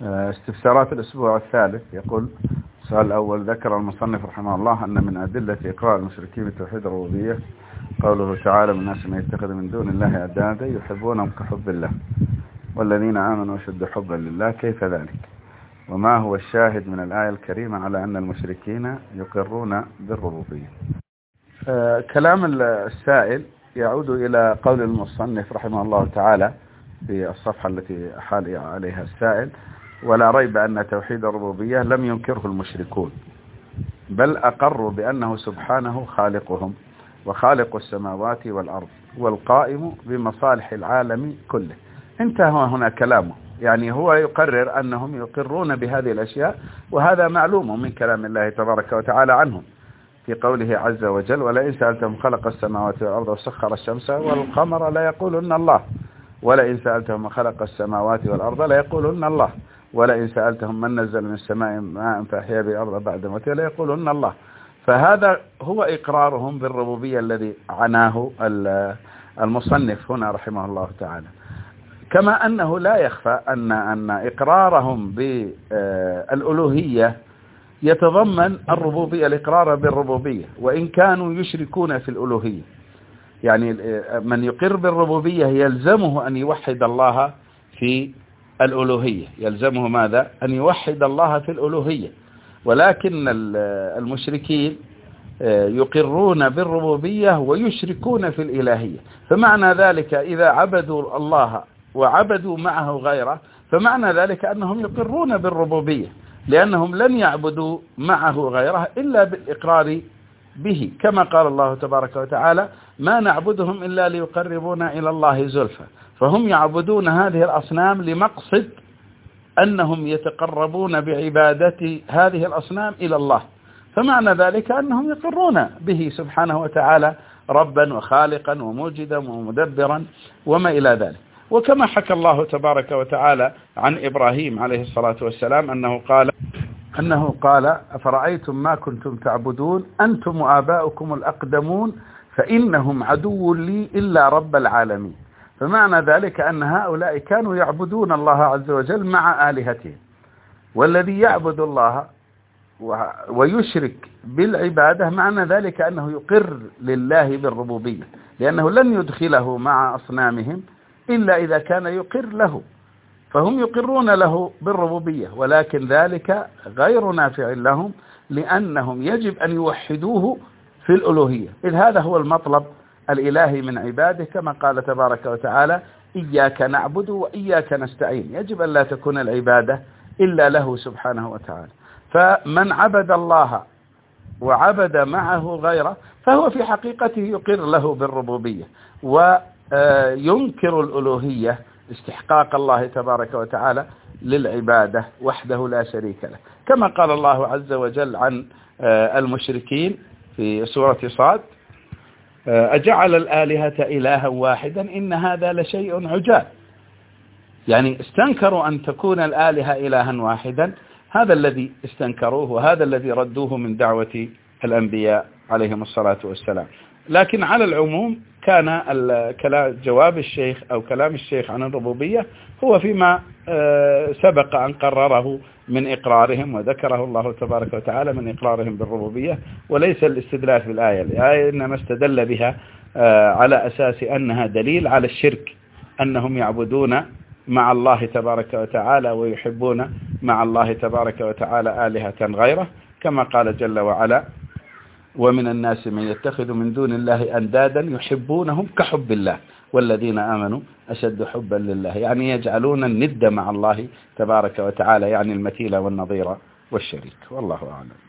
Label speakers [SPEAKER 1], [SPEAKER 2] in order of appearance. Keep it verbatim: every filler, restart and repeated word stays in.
[SPEAKER 1] استفسارات الأسبوع الثالث. يقول السؤال الأول: ذكر المصنف رحمه الله أن من أدلة إقرار المشركين بتوحيد الربوبية قوله تعالى: من الناس من يتخذ من دون الله أندادا يحبونهم كحب الله والذين آمنوا أشد حبا لله، كيف ذلك؟ وما هو الشاهد من الآية الكريمة على أن المشركين يقرون بالربوبية؟ آه كلام السائل يعود إلى قول المصنف رحمه الله تعالى في الصفحة التي أحال عليها السائل: ولا ريب أن توحيد الربوبية لم ينكره المشركون، بل أقروا بأنه سبحانه خالقهم وخالق السماوات والأرض والقائم بمصالح العالم كله. انتهى هنا كلامه، يعني هو يقرر أنهم يقرون بهذه الأشياء، وهذا معلوم من كلام الله تبارك وتعالى عنهم في قوله عز وجل: ولئن سألتهم خلق السماوات والأرض وسخر الشمس والقمر لا يقولن الله، ولئن سألتهم خلق السماوات والأرض لا يقولن الله، ولئن سألتهم من نزل من السماء ماء فأحيا بالأرض بعد موتها لا يقولن الله. فهذا هو إقرارهم بالربوبية الذي عناه المصنف هنا رحمه الله تعالى. كما أنه لا يخفى أن أن إقرارهم بالألوهية يتضمن الربوبية، الإقرار بالربوبية، وإن كانوا يشركون في الألوهية. يعني من يقر بالربوبية يلزمه أن يوحد الله في الألوهية، يلزمه ماذا؟ أن يوحد الله في الألوهية. ولكن المشركين يقرون بالربوبية ويشركون في الإلهية، فمعنى ذلك إذا عبدوا الله وعبدوا معه غيره فمعنى ذلك أنهم يقرون بالربوبية، لأنهم لن يعبدوا معه غيره إلا بالإقرار به، كما قال الله تبارك وتعالى: ما نعبدهم إلا ليقربونا إلى الله زلفى. فهم يعبدون هذه الأصنام لمقصد أنهم يتقربون بعبادة هذه الأصنام إلى الله، فمعنى ذلك أنهم يقرون به سبحانه وتعالى ربا وخالقا وموجدا ومدبرا وما إلى ذلك. وكما حكى الله تبارك وتعالى عن إبراهيم عليه الصلاة والسلام أنه قال أنه قال: أفرأيتم ما كنتم تعبدون أنتم وآباؤكم الأقدمون فإنهم عدو لي إلا رب العالمين. فمعنى ذلك أن هؤلاء كانوا يعبدون الله عز وجل مع آلهتهم، والذي يعبد الله ويشرك بالعبادة معنى ذلك أنه يقر لله بالربوبية، لأنه لن يدخله مع أصنامهم إلا إذا كان يقر له، فهم يقرون له بالربوبية، ولكن ذلك غير نافع لهم، لأنهم يجب أن يوحدوه في الألوهية، إذ هذا هو المطلب الإلهي من عباده، كما قال تبارك وتعالى: إياك نعبد وإياك نستعين. يجب أن لا تكون العبادة إلا له سبحانه وتعالى. فمن عبد الله وعبد معه غيره فهو في حقيقته يقر له بالربوبية وينكر الألوهية، استحقاق الله تبارك وتعالى للعبادة وحده لا شريك له، كما قال الله عز وجل عن المشركين في سورة صاد: أجعل الآلهة إلها واحدا إن هذا لشيء عجاب. يعني استنكروا أن تكون الآلهة إلها واحدا، هذا الذي استنكروه وهذا الذي ردوه من دعوة الأنبياء عليهم الصلاة والسلام. لكن على العموم كان جواب الشيخ أو كلام الشيخ عن الربوبية هو فيما سبق أن قرره من إقرارهم وذكره الله تبارك وتعالى من إقرارهم بالربوبية، وليس الاستدلال في الآية. الآية إنما استدل بها على أساس أنها دليل على الشرك، أنهم يعبدون مع الله تبارك وتعالى ويحبون مع الله تبارك وتعالى آلهة غيره، كما قال جل وعلا: ومن الناس من يتخذ من دون الله أندادا يحبونهم كحب الله والذين آمنوا أشد حبا لله. يعني يجعلون الند مع الله تبارك وتعالى، يعني المثيل والنظير والشريك. والله أعلم.